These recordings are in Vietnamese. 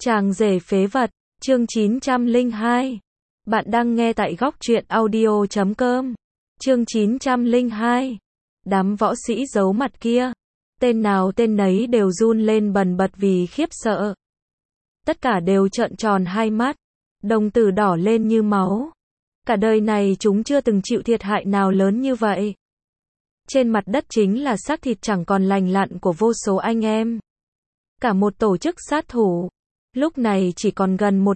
Chàng rể phế vật, chương 902. Bạn đang nghe tại góc truyện audio.com. Chương 902. Đám võ sĩ giấu mặt kia, tên nào tên nấy đều run lên bần bật vì khiếp sợ. Tất cả đều trợn tròn hai mắt, đồng tử đỏ lên như máu. Cả đời này chúng chưa từng chịu thiệt hại nào lớn như vậy. Trên mặt đất chính là xác thịt chẳng còn lành lặn của vô số anh em. Cả một tổ chức sát thủ, lúc này chỉ còn gần một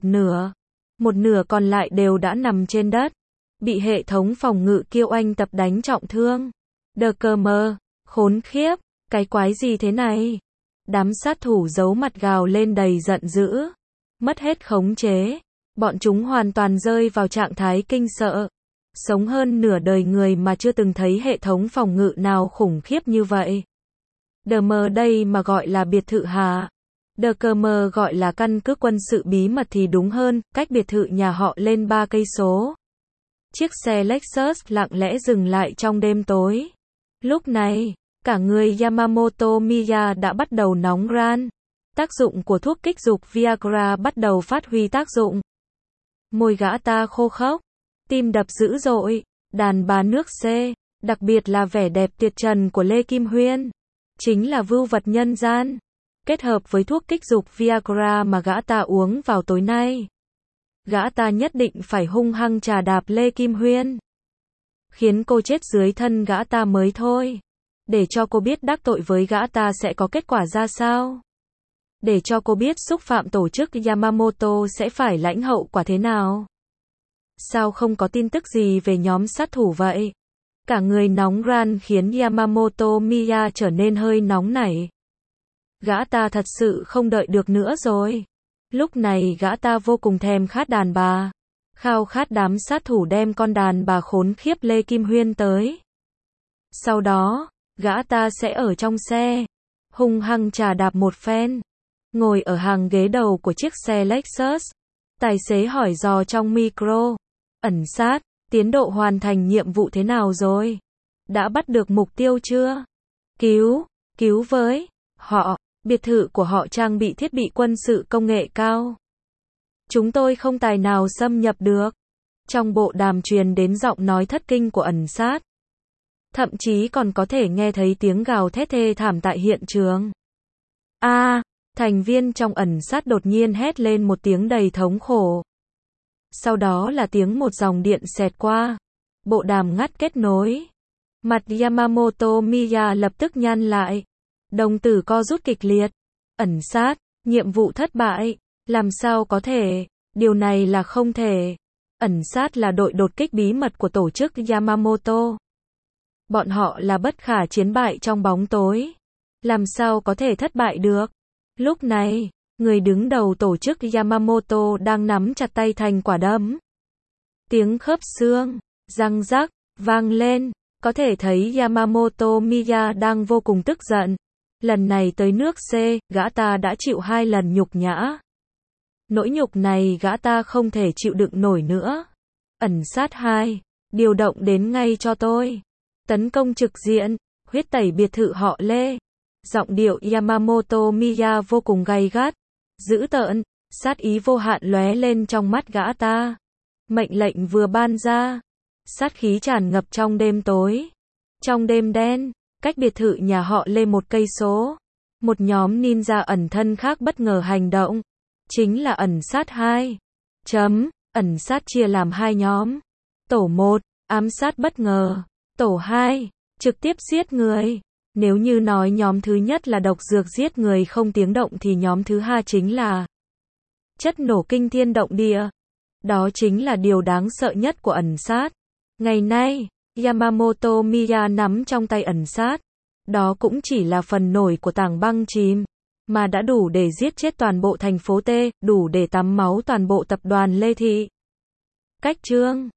nửa còn lại đều đã nằm trên đất, bị hệ thống phòng ngự Kiêu Anh tập đánh trọng thương. Đờ cờ mờ, khốn khiếp, cái quái gì thế này? Đám sát thủ giấu mặt gào lên đầy giận dữ, mất hết khống chế, bọn chúng hoàn toàn rơi vào trạng thái kinh sợ. Sống hơn nửa đời người mà chưa từng thấy hệ thống phòng ngự nào khủng khiếp như vậy. Đờ mờ đây mà gọi là biệt thự hả? Đờ cờ mờ gọi là căn cứ quân sự bí mật thì đúng hơn, cách biệt thự nhà họ lên 3 cây số. Chiếc xe Lexus lặng lẽ dừng lại trong đêm tối. Lúc này, cả người Yamamoto Miya đã bắt đầu nóng ran. Tác dụng của thuốc kích dục Viagra bắt đầu phát huy tác dụng. Môi gã ta khô khốc, tim đập dữ dội, đàn bà nước C, đặc biệt là vẻ đẹp tuyệt trần của Lê Kim Huyên, chính là vưu vật nhân gian. Kết hợp với thuốc kích dục Viagra mà gã ta uống vào tối nay, gã ta nhất định phải hung hăng chà đạp Lê Kim Huyên, khiến cô chết dưới thân gã ta mới thôi. Để cho cô biết đắc tội với gã ta sẽ có kết quả ra sao. Để cho cô biết xúc phạm tổ chức Yamamoto sẽ phải lãnh hậu quả thế nào. Sao không có tin tức gì về nhóm sát thủ vậy? Cả người nóng ran khiến Yamamoto Miya trở nên hơi nóng nảy. Gã ta thật sự không đợi được nữa rồi. Lúc này gã ta vô cùng thèm khát đàn bà. Khao khát đám sát thủ đem con đàn bà khốn khiếp Lê Kim Huyên tới. Sau đó, gã ta sẽ ở trong xe, hung hăng chà đạp một phen. Ngồi ở hàng ghế đầu của chiếc xe Lexus, tài xế hỏi dò trong micro. Ẩn sát, tiến độ hoàn thành nhiệm vụ thế nào rồi? Đã bắt được mục tiêu chưa? Cứu với họ, biệt thự của họ trang bị thiết bị quân sự công nghệ cao. Chúng tôi không tài nào xâm nhập được. Trong bộ đàm truyền đến giọng nói thất kinh của ẩn sát. Thậm chí còn có thể nghe thấy tiếng gào thét thê thảm tại hiện trường. Thành viên trong ẩn sát đột nhiên hét lên một tiếng đầy thống khổ. Sau đó là tiếng một dòng điện xẹt qua. Bộ đàm ngắt kết nối. Mặt Yamamoto Miya lập tức nhăn lại. Đồng tử co rút kịch liệt. Ẩn sát, nhiệm vụ thất bại. Làm sao có thể? Điều này là không thể. Ẩn sát là đội đột kích bí mật của tổ chức Yamamoto. Bọn họ là bất khả chiến bại trong bóng tối. Làm sao có thể thất bại được? Lúc này, người đứng đầu tổ chức Yamamoto đang nắm chặt tay thành quả đấm. Tiếng khớp xương, răng rắc, vang lên. Có thể thấy Yamamoto Miya đang vô cùng tức giận. Lần này tới nước C, gã ta đã chịu 2 lần nhục nhã. Nỗi nhục này gã ta không thể chịu đựng nổi nữa. Ẩn sát 2, điều động đến ngay cho tôi. Tấn công trực diện, huyết tẩy biệt thự họ Lê. Giọng điệu Yamamoto Miya vô cùng gay gắt, dữ tợn, sát ý vô hạn lóe lên trong mắt gã ta. Mệnh lệnh vừa ban ra, sát khí tràn ngập trong đêm tối. Trong đêm đen, cách biệt thự nhà họ Lê 1 cây số, một nhóm ninja ẩn thân khác bất ngờ hành động, chính là ẩn sát 2. Ẩn sát chia làm 2 nhóm. Tổ 1, ám sát bất ngờ. Tổ 2, trực tiếp giết người. Nếu như nói nhóm thứ nhất là độc dược giết người không tiếng động thì nhóm thứ 2 chính là chất nổ kinh thiên động địa. Đó chính là điều đáng sợ nhất của ẩn sát. Ngày nay, Yamamoto Miya nắm trong tay ẩn sát. Đó cũng chỉ là phần nổi của tảng băng chìm, mà đã đủ để giết chết toàn bộ thành phố T, đủ để tắm máu toàn bộ tập đoàn Lê Thị. Cách chương